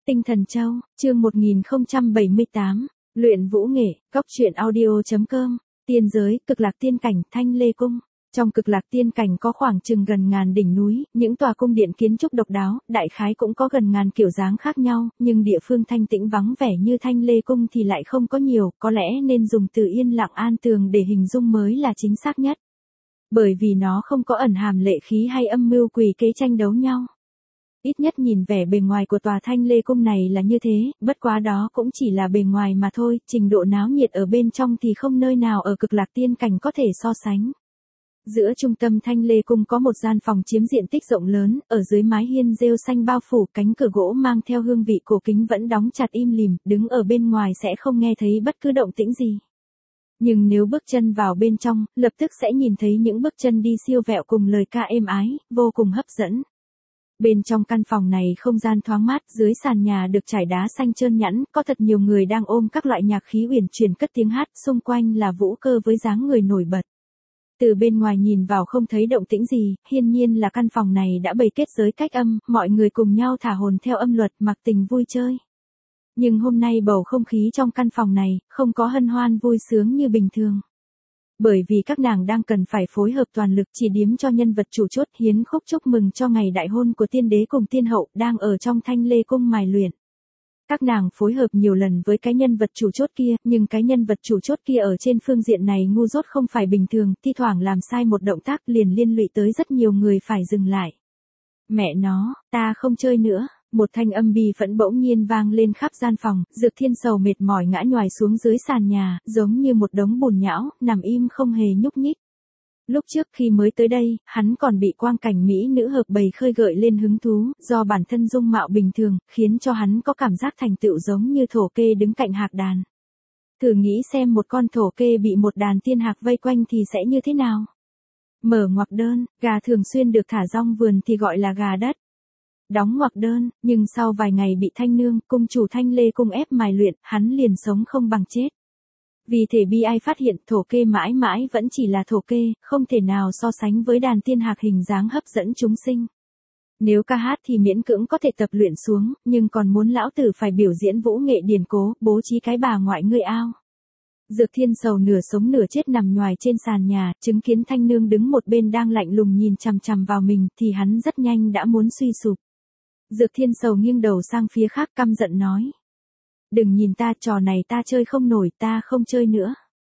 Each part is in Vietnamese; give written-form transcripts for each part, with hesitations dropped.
Tinh Thần Châu, chương 1078, luyện vũ nghệ, cóc truyện audio.com, tiên giới, cực lạc tiên cảnh, Thanh Lê Cung. Trong cực lạc tiên cảnh có khoảng chừng gần ngàn đỉnh núi, những tòa cung điện kiến trúc độc đáo, đại khái cũng có gần ngàn kiểu dáng khác nhau, nhưng địa phương thanh tĩnh vắng vẻ như Thanh Lê Cung thì lại không có nhiều, có lẽ nên dùng từ yên lặng an tường để hình dung mới là chính xác nhất. Bởi vì nó không có ẩn hàm lệ khí hay âm mưu quỷ kế tranh đấu nhau. Ít nhất nhìn vẻ bề ngoài của tòa Thanh Lê Cung này là như thế, bất quá đó cũng chỉ là bề ngoài mà thôi, trình độ náo nhiệt ở bên trong thì không nơi nào ở cực lạc tiên cảnh có thể so sánh. Giữa trung tâm Thanh Lê Cung có một gian phòng chiếm diện tích rộng lớn, ở dưới mái hiên rêu xanh bao phủ, cánh cửa gỗ mang theo hương vị cổ kính vẫn đóng chặt im lìm, đứng ở bên ngoài sẽ không nghe thấy bất cứ động tĩnh gì. Nhưng nếu bước chân vào bên trong, lập tức sẽ nhìn thấy những bước chân đi siêu vẹo cùng lời ca êm ái, vô cùng hấp dẫn. Bên trong căn phòng này không gian thoáng mát, dưới sàn nhà được trải đá xanh trơn nhẵn, có thật nhiều người đang ôm các loại nhạc khí uyển chuyển cất tiếng hát, xung quanh là vũ cơ với dáng người nổi bật. Từ bên ngoài nhìn vào không thấy động tĩnh gì, hiển nhiên là căn phòng này đã bày kết giới cách âm, mọi người cùng nhau thả hồn theo âm luật mặc tình vui chơi. Nhưng hôm nay bầu không khí trong căn phòng này, không có hân hoan vui sướng như bình thường. Bởi vì các nàng đang cần phải phối hợp toàn lực chỉ điếm cho nhân vật chủ chốt hiến khúc chúc mừng cho ngày đại hôn của tiên đế cùng tiên hậu đang ở trong Thanh Lê Cung mài luyện. Các nàng phối hợp nhiều lần với cái nhân vật chủ chốt kia, nhưng cái nhân vật chủ chốt kia ở trên phương diện này ngu dốt không phải bình thường, thi thoảng làm sai một động tác liền liên lụy tới rất nhiều người phải dừng lại. Mẹ nó, ta không chơi nữa. Một thanh âm bi phẫn bỗng nhiên vang lên khắp gian phòng, Dược Thiên Sầu mệt mỏi ngã nhoài xuống dưới sàn nhà, giống như một đống bùn nhão, nằm im không hề nhúc nhích. Lúc trước khi mới tới đây, hắn còn bị quang cảnh mỹ nữ hợp bầy khơi gợi lên hứng thú, do bản thân dung mạo bình thường, khiến cho hắn có cảm giác thành tựu giống như thổ kê đứng cạnh hạc đàn. Thử nghĩ xem một con thổ kê bị một đàn tiên hạc vây quanh thì sẽ như thế nào? Mở ngoặc đơn, gà thường xuyên được thả rong vườn thì gọi là gà đất. Đóng ngoặc đơn, nhưng sau vài ngày bị Thanh Nương, cung chủ Thanh Lê Cung ép mài luyện, hắn liền sống không bằng chết. Vì thể bi ai phát hiện thổ kê mãi mãi vẫn chỉ là thổ kê, không thể nào so sánh với đàn tiên hạc hình dáng hấp dẫn chúng sinh. Nếu ca hát thì miễn cưỡng có thể tập luyện xuống, nhưng còn muốn lão tử phải biểu diễn vũ nghệ điển cố, bố trí cái bà ngoại ngươi ao. Dược Thiên Sầu nửa sống nửa chết nằm nhoài trên sàn nhà, chứng kiến Thanh Nương đứng một bên đang lạnh lùng nhìn chằm chằm vào mình thì hắn rất nhanh đã muốn suy sụp. Dược Thiên Sầu nghiêng đầu sang phía khác căm giận nói. Đừng nhìn ta, trò này ta chơi không nổi, ta không chơi nữa.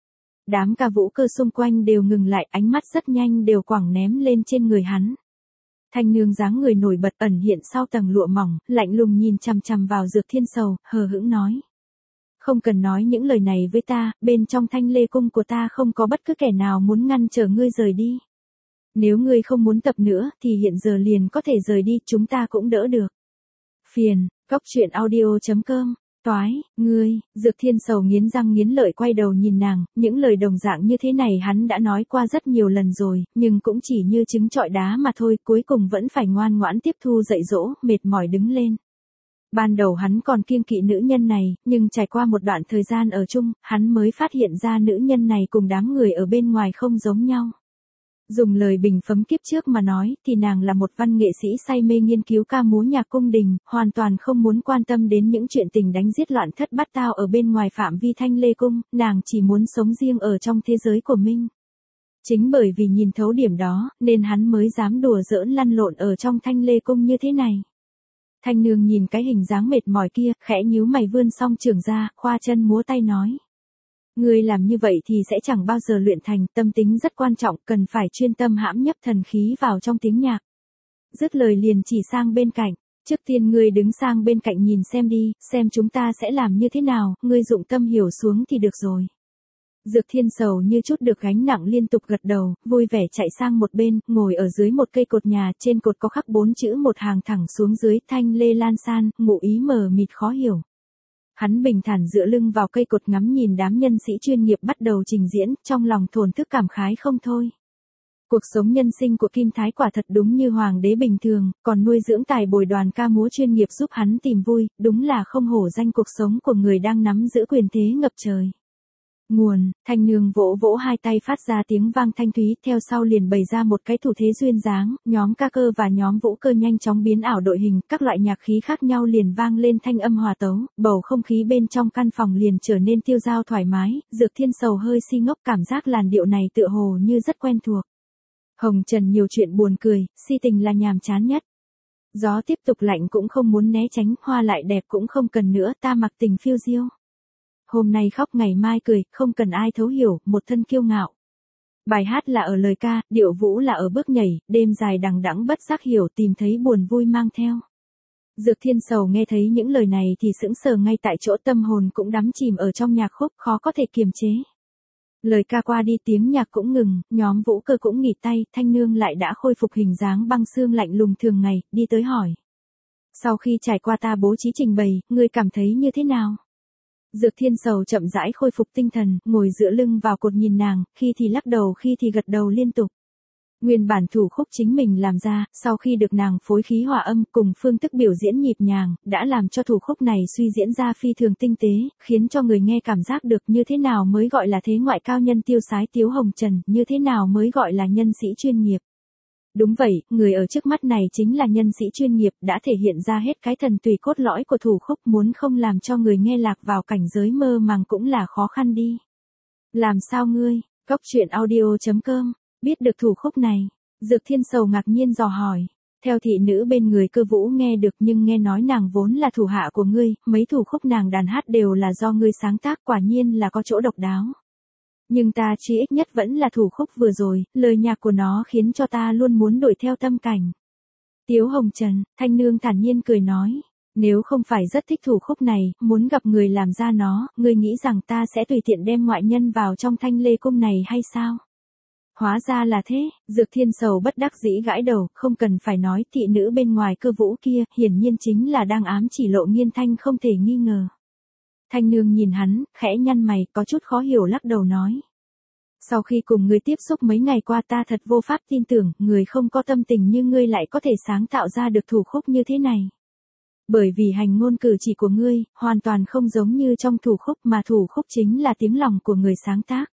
Đám ca vũ cơ xung quanh đều ngừng lại, ánh mắt rất nhanh đều quẳng ném lên trên người hắn. Thanh Nương dáng người nổi bật ẩn hiện sau tầng lụa mỏng, lạnh lùng nhìn chằm chằm vào Dược Thiên Sầu, hờ hững nói. Không cần nói những lời này với ta, bên trong Thanh Lê Cung của ta không có bất cứ kẻ nào muốn ngăn trở ngươi rời đi. Nếu ngươi không muốn tập nữa, thì hiện giờ liền có thể rời đi, chúng ta cũng đỡ được. Phiền, cóc truyện audio.com, toái, ngươi, Dược Thiên Sầu nghiến răng nghiến lợi quay đầu nhìn nàng, những lời đồng dạng như thế này hắn đã nói qua rất nhiều lần rồi, nhưng cũng chỉ như trứng trọi đá mà thôi, cuối cùng vẫn phải ngoan ngoãn tiếp thu dạy dỗ, mệt mỏi đứng lên. Ban đầu hắn còn kiêng kỵ nữ nhân này, nhưng trải qua một đoạn thời gian ở chung, hắn mới phát hiện ra nữ nhân này cùng đám người ở bên ngoài không giống nhau. Dùng lời bình phẩm kiếp trước mà nói, thì nàng là một văn nghệ sĩ say mê nghiên cứu ca múa nhạc cung đình, hoàn toàn không muốn quan tâm đến những chuyện tình đánh giết loạn thất bát tao ở bên ngoài phạm vi Thanh Lê Cung, nàng chỉ muốn sống riêng ở trong thế giới của mình. Chính bởi vì nhìn thấu điểm đó, nên hắn mới dám đùa giỡn lăn lộn ở trong Thanh Lê Cung như thế này. Thanh Nương nhìn cái hình dáng mệt mỏi kia, khẽ nhíu mày vươn song trường ra, khoa chân múa tay nói. Ngươi làm như vậy thì sẽ chẳng bao giờ luyện thành, tâm tính rất quan trọng, cần phải chuyên tâm hãm nhấp thần khí vào trong tiếng nhạc. Dứt lời liền chỉ sang bên cạnh, trước tiên ngươi đứng sang bên cạnh nhìn xem đi, xem chúng ta sẽ làm như thế nào, ngươi dụng tâm hiểu xuống thì được rồi. Dược Thiên Sầu như chút được gánh nặng liên tục gật đầu, vui vẻ chạy sang một bên, ngồi ở dưới một cây cột nhà, trên cột có khắc 4 chữ một hàng thẳng xuống dưới, Thanh Lê Lan San, ngụ ý mờ mịt khó hiểu. Hắn bình thản dựa lưng vào cây cột ngắm nhìn đám nhân sĩ chuyên nghiệp bắt đầu trình diễn, trong lòng thổn thức cảm khái không thôi. Cuộc sống nhân sinh của Kim Thái quả thật đúng như hoàng đế bình thường, còn nuôi dưỡng tài bồi đoàn ca múa chuyên nghiệp giúp hắn tìm vui, đúng là không hổ danh cuộc sống của người đang nắm giữ quyền thế ngập trời. Nguồn, Thanh Nương vỗ vỗ hai tay phát ra tiếng vang thanh thúy, theo sau liền bày ra một cái thủ thế duyên dáng, nhóm ca cơ và nhóm vũ cơ nhanh chóng biến ảo đội hình, các loại nhạc khí khác nhau liền vang lên thanh âm hòa tấu, bầu không khí bên trong căn phòng liền trở nên tiêu dao thoải mái, Dược Thiên Sầu hơi si ngốc, cảm giác làn điệu này tựa hồ như rất quen thuộc. Hồng Trần nhiều chuyện buồn cười, si tình là nhàm chán nhất. Gió tiếp tục lạnh cũng không muốn né tránh, hoa lại đẹp cũng không cần nữa, ta mặc tình phiêu diêu. Hôm nay khóc ngày mai cười, không cần ai thấu hiểu, một thân kiêu ngạo. Bài hát là ở lời ca, điệu vũ là ở bước nhảy, đêm dài đằng đẵng bất giác hiểu, tìm thấy buồn vui mang theo. Dược Thiên Sầu nghe thấy những lời này thì sững sờ ngay tại chỗ, tâm hồn cũng đắm chìm ở trong nhạc khúc, khó có thể kiềm chế. Lời ca qua đi tiếng nhạc cũng ngừng, nhóm vũ cơ cũng nghỉ tay, Thanh Nương lại đã khôi phục hình dáng băng xương lạnh lùng thường ngày, đi tới hỏi. Sau khi trải qua ta bố trí trình bày, ngươi cảm thấy như thế nào? Dược Thiên Sầu chậm rãi khôi phục tinh thần, ngồi dựa lưng vào cột nhìn nàng, khi thì lắc đầu khi thì gật đầu liên tục. Nguyên bản thủ khúc chính mình làm ra, sau khi được nàng phối khí hòa âm cùng phương thức biểu diễn nhịp nhàng, đã làm cho thủ khúc này suy diễn ra phi thường tinh tế, khiến cho người nghe cảm giác được như thế nào mới gọi là thế ngoại cao nhân tiêu sái Tiếu Hồng Trần, như thế nào mới gọi là nhân sĩ chuyên nghiệp. Đúng vậy, người ở trước mắt này chính là nhân sĩ chuyên nghiệp, đã thể hiện ra hết cái thần tùy cốt lõi của thủ khúc, muốn không làm cho người nghe lạc vào cảnh giới mơ màng cũng là khó khăn đi. Làm sao ngươi, Góc Truyện Audio.com, biết được thủ khúc này? Dược Thiên Sầu ngạc nhiên dò hỏi. Theo thị nữ bên người Cơ Vũ nghe được, nhưng nghe nói nàng vốn là thủ hạ của ngươi, mấy thủ khúc nàng đàn hát đều là do ngươi sáng tác, quả nhiên là có chỗ độc đáo. Nhưng ta chỉ ít nhất vẫn là thủ khúc vừa rồi, lời nhạc của nó khiến cho ta luôn muốn đuổi theo tâm cảnh. Tiếu Hồng Trần, Thanh Nương thản nhiên cười nói, nếu không phải rất thích thủ khúc này, muốn gặp người làm ra nó, ngươi nghĩ rằng ta sẽ tùy tiện đem ngoại nhân vào trong Thanh Lê Cung này hay sao? Hóa ra là thế, Dược Thiên Sầu bất đắc dĩ gãi đầu, không cần phải nói, thị nữ bên ngoài Cơ Vũ kia, hiển nhiên chính là đang ám chỉ Lộ Nghiên Thanh không thể nghi ngờ. Thanh Nương nhìn hắn, khẽ nhăn mày, có chút khó hiểu lắc đầu nói. Sau khi cùng ngươi tiếp xúc mấy ngày qua ta thật vô pháp tin tưởng, người không có tâm tình như ngươi lại có thể sáng tạo ra được thủ khúc như thế này. Bởi vì hành ngôn cử chỉ của ngươi, hoàn toàn không giống như trong thủ khúc mà thủ khúc chính là tiếng lòng của người sáng tác.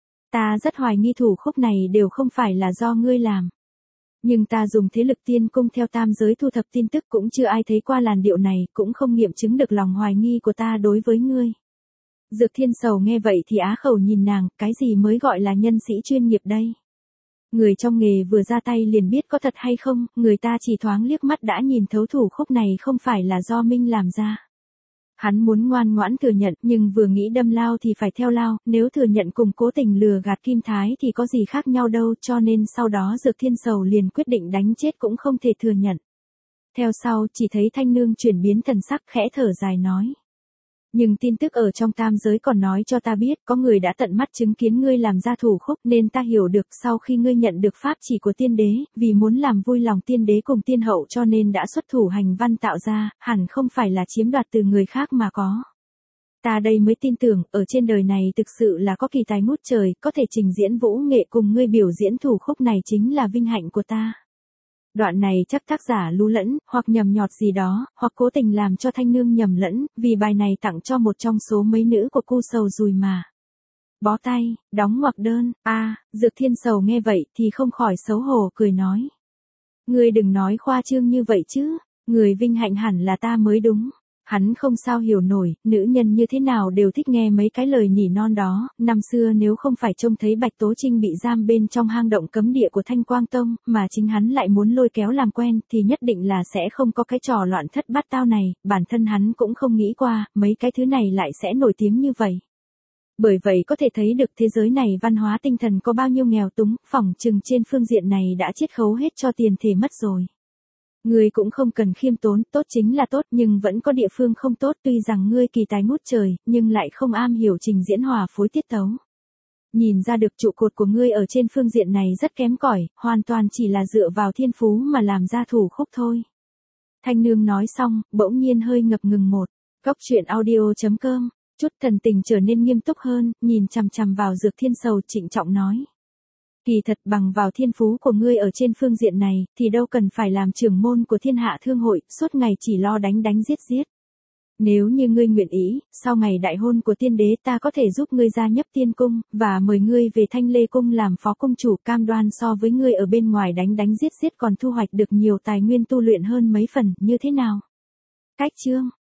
Ta rất hoài nghi thủ khúc này đều không phải là do ngươi làm. Nhưng ta dùng thế lực tiên cung theo tam giới thu thập tin tức cũng chưa ai thấy qua làn điệu này, cũng không nghiệm chứng được lòng hoài nghi của ta đối với ngươi. Dược Thiên Sầu nghe vậy thì á khẩu nhìn nàng, cái gì mới gọi là nhân sĩ chuyên nghiệp đây? Người trong nghề vừa ra tay liền biết có thật hay không, người ta chỉ thoáng liếc mắt đã nhìn thấu thủ khúc này không phải là do Minh làm ra. Hắn muốn ngoan ngoãn thừa nhận, nhưng vừa nghĩ đâm lao thì phải theo lao, nếu thừa nhận cùng cố tình lừa gạt Kim Thái thì có gì khác nhau đâu, cho nên sau đó Dược Thiên Sầu liền quyết định đánh chết cũng không thể thừa nhận. Theo sau, chỉ thấy Thanh Nương chuyển biến thần sắc, khẽ thở dài nói. Nhưng tin tức ở trong tam giới còn nói cho ta biết, có người đã tận mắt chứng kiến ngươi làm ra thủ khúc, nên ta hiểu được sau khi ngươi nhận được pháp chỉ của tiên đế, vì muốn làm vui lòng tiên đế cùng tiên hậu cho nên đã xuất thủ hành văn tạo ra, hẳn không phải là chiếm đoạt từ người khác mà có. Ta đây mới tin tưởng, ở trên đời này thực sự là có kỳ tài ngút trời, có thể trình diễn vũ nghệ cùng ngươi biểu diễn thủ khúc này chính là vinh hạnh của ta. Đoạn này chắc tác giả lú lẫn, hoặc nhầm nhọt gì đó, hoặc cố tình làm cho Thanh Nương nhầm lẫn, vì bài này tặng cho một trong số mấy nữ của Cu Sầu Dùi mà. Bó tay, đóng ngoặc đơn, Dược Thiên Sầu nghe vậy thì không khỏi xấu hổ cười nói. Ngươi đừng nói khoa trương như vậy chứ, người vinh hạnh hẳn là ta mới đúng. Hắn không sao hiểu nổi, nữ nhân như thế nào đều thích nghe mấy cái lời nỉ non đó, năm xưa nếu không phải trông thấy Bạch Tố Trinh bị giam bên trong hang động cấm địa của Thanh Quang Tông, mà chính hắn lại muốn lôi kéo làm quen, thì nhất định là sẽ không có cái trò loạn thất bát tao này, bản thân hắn cũng không nghĩ qua, mấy cái thứ này lại sẽ nổi tiếng như vậy. Bởi vậy có thể thấy được thế giới này văn hóa tinh thần có bao nhiêu nghèo túng, phỏng chừng trên phương diện này đã chiết khấu hết cho tiền thể mất rồi. Ngươi cũng không cần khiêm tốn, tốt chính là tốt nhưng vẫn có địa phương không tốt, tuy rằng ngươi kỳ tài ngút trời, nhưng lại không am hiểu trình diễn hòa phối tiết tấu. Nhìn ra được trụ cột của ngươi ở trên phương diện này rất kém cỏi, hoàn toàn chỉ là dựa vào thiên phú mà làm ra thủ khúc thôi. Thanh Nương nói xong, bỗng nhiên hơi ngập ngừng một. Góc Truyện Audio.com, chút thần tình trở nên nghiêm túc hơn, nhìn chằm chằm vào Dược Thiên Sầu trịnh trọng nói. Kỳ thật bằng vào thiên phú của ngươi ở trên phương diện này, thì đâu cần phải làm trưởng môn của thiên hạ thương hội, suốt ngày chỉ lo đánh đánh giết giết. Nếu như ngươi nguyện ý, sau ngày đại hôn của tiên đế ta có thể giúp ngươi gia nhập tiên cung, và mời ngươi về Thanh Lê Cung làm phó cung chủ, cam đoan so với ngươi ở bên ngoài đánh đánh giết giết còn thu hoạch được nhiều tài nguyên tu luyện hơn mấy phần, như thế nào? Cách chương